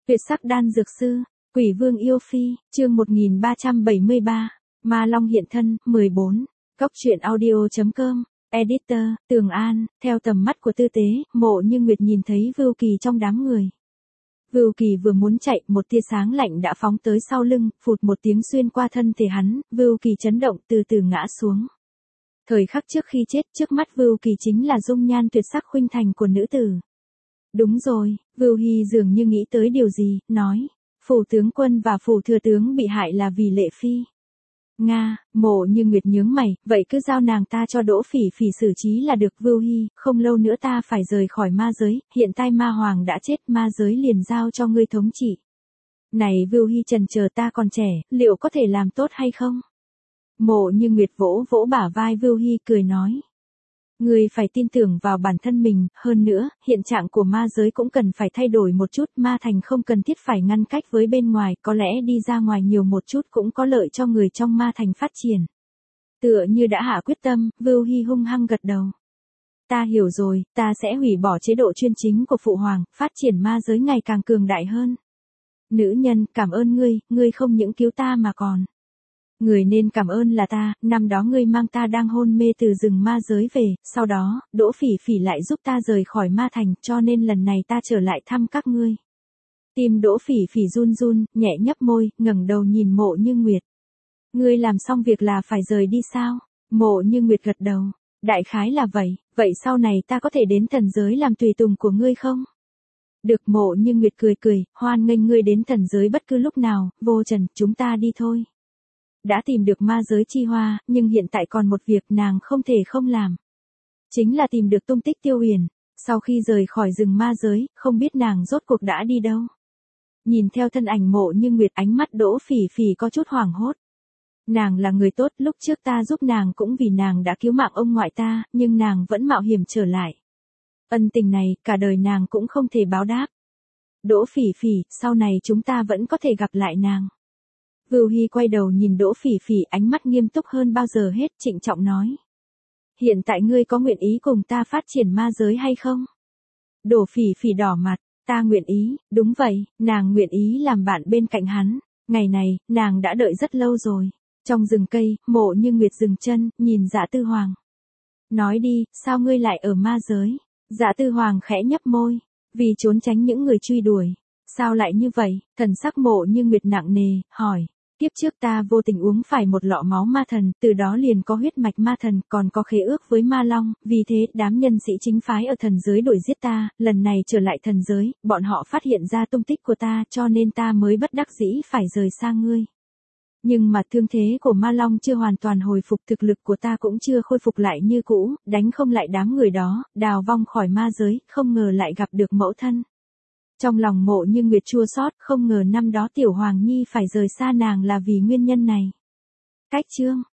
Tuyệt sắc đan dược sư, Quỷ Vương yêu phi, chương 1373, Ma Long hiện thân, 14. Góc truyện audio.com, editor, Tường An, theo tầm mắt của Tư Tế, Mộ Như Nguyệt nhìn thấy Vưu Kỳ trong đám người. Vưu Kỳ vừa muốn chạy, một tia sáng lạnh đã phóng tới sau lưng, phụt một tiếng xuyên qua thân thể hắn, Vưu Kỳ chấn động từ từ ngã xuống. Thời khắc trước khi chết, trước mắt Vưu Kỳ chính là dung nhan tuyệt sắc khuynh thành của nữ tử. Đúng rồi, Vưu Hy dường như nghĩ tới điều gì, nói, phủ tướng quân và phủ thừa tướng bị hại là vì Lệ Phi. Nga, Mộ Như Nguyệt nhướng mày, vậy cứ giao nàng ta cho Đỗ Phỉ Phỉ xử trí là được. Vưu Hy, không lâu nữa ta phải rời khỏi ma giới, hiện tại ma hoàng đã chết, ma giới liền giao cho ngươi thống trị. Này Vưu Hy, chần chờ, ta còn trẻ, liệu có thể làm tốt hay không? Mộ Như Nguyệt vỗ vỗ bả vai Vưu Hy cười nói. Ngươi phải tin tưởng vào bản thân mình, hơn nữa, hiện trạng của ma giới cũng cần phải thay đổi một chút, ma thành không cần thiết phải ngăn cách với bên ngoài, có lẽ đi ra ngoài nhiều một chút cũng có lợi cho người trong ma thành phát triển. Tựa như đã hạ quyết tâm, Vưu Hy hung hăng gật đầu. Ta hiểu rồi, ta sẽ hủy bỏ chế độ chuyên chính của phụ hoàng, phát triển ma giới ngày càng cường đại hơn. Nữ nhân, cảm ơn ngươi không những cứu ta mà còn. Người nên cảm ơn là ta, năm đó ngươi mang ta đang hôn mê từ rừng ma giới về, sau đó, Đỗ Phỉ Phỉ lại giúp ta rời khỏi ma thành, cho nên lần này ta trở lại thăm các ngươi. Tim Đỗ Phỉ Phỉ run run, nhẹ nhấp môi, ngẩng đầu nhìn Mộ Như Nguyệt. Ngươi làm xong việc là phải rời đi sao? Mộ Như Nguyệt gật đầu, đại khái là vậy, vậy sau này ta có thể đến thần giới làm tùy tùng của ngươi không? Được. Mộ Như Nguyệt cười cười, hoan nghênh ngươi đến thần giới bất cứ lúc nào, Vô Trần, chúng ta đi thôi. Đã tìm được ma giới chi hoa, nhưng hiện tại còn một việc nàng không thể không làm. Chính là tìm được tung tích Tiêu Huyền. Sau khi rời khỏi rừng ma giới, không biết nàng rốt cuộc đã đi đâu. Nhìn theo thân ảnh Mộ Như Nguyệt, ánh mắt Đỗ Phỉ Phỉ có chút hoảng hốt. Nàng là người tốt, lúc trước ta giúp nàng cũng vì nàng đã cứu mạng ông ngoại ta, nhưng nàng vẫn mạo hiểm trở lại. Ân tình này, cả đời nàng cũng không thể báo đáp. Đỗ Phỉ Phỉ, sau này chúng ta vẫn có thể gặp lại nàng. Vưu Hy quay đầu nhìn Đỗ Phỉ Phỉ, ánh mắt nghiêm túc hơn bao giờ hết, trịnh trọng nói. Hiện tại ngươi có nguyện ý cùng ta phát triển ma giới hay không? Đỗ Phỉ Phỉ đỏ mặt, ta nguyện ý, đúng vậy, nàng nguyện ý làm bạn bên cạnh hắn. Ngày này, nàng đã đợi rất lâu rồi. Trong rừng cây, Mộ Như Nguyệt dừng chân, nhìn Dạ Tư Hoàng. Nói đi, sao ngươi lại ở ma giới? Dạ Tư Hoàng khẽ nhấp môi, vì trốn tránh những người truy đuổi. Sao lại như vậy? Thần sắc Mộ Như Nguyệt nặng nề, hỏi. Kiếp trước ta vô tình uống phải một lọ máu ma thần, từ đó liền có huyết mạch ma thần, còn có khế ước với ma long, vì thế đám nhân sĩ chính phái ở thần giới đuổi giết ta, lần này trở lại thần giới, bọn họ phát hiện ra tung tích của ta, cho nên ta mới bất đắc dĩ phải rời xa ngươi. Nhưng mà thương thế của ma long chưa hoàn toàn hồi phục, thực lực của ta cũng chưa khôi phục lại như cũ, đánh không lại đám người đó, đào vong khỏi ma giới, không ngờ lại gặp được mẫu thân. Trong lòng Mộ Như Nguyệt chua xót, không ngờ năm đó Tiểu Hoàng Nhi phải rời xa nàng là vì nguyên nhân này. Cách chương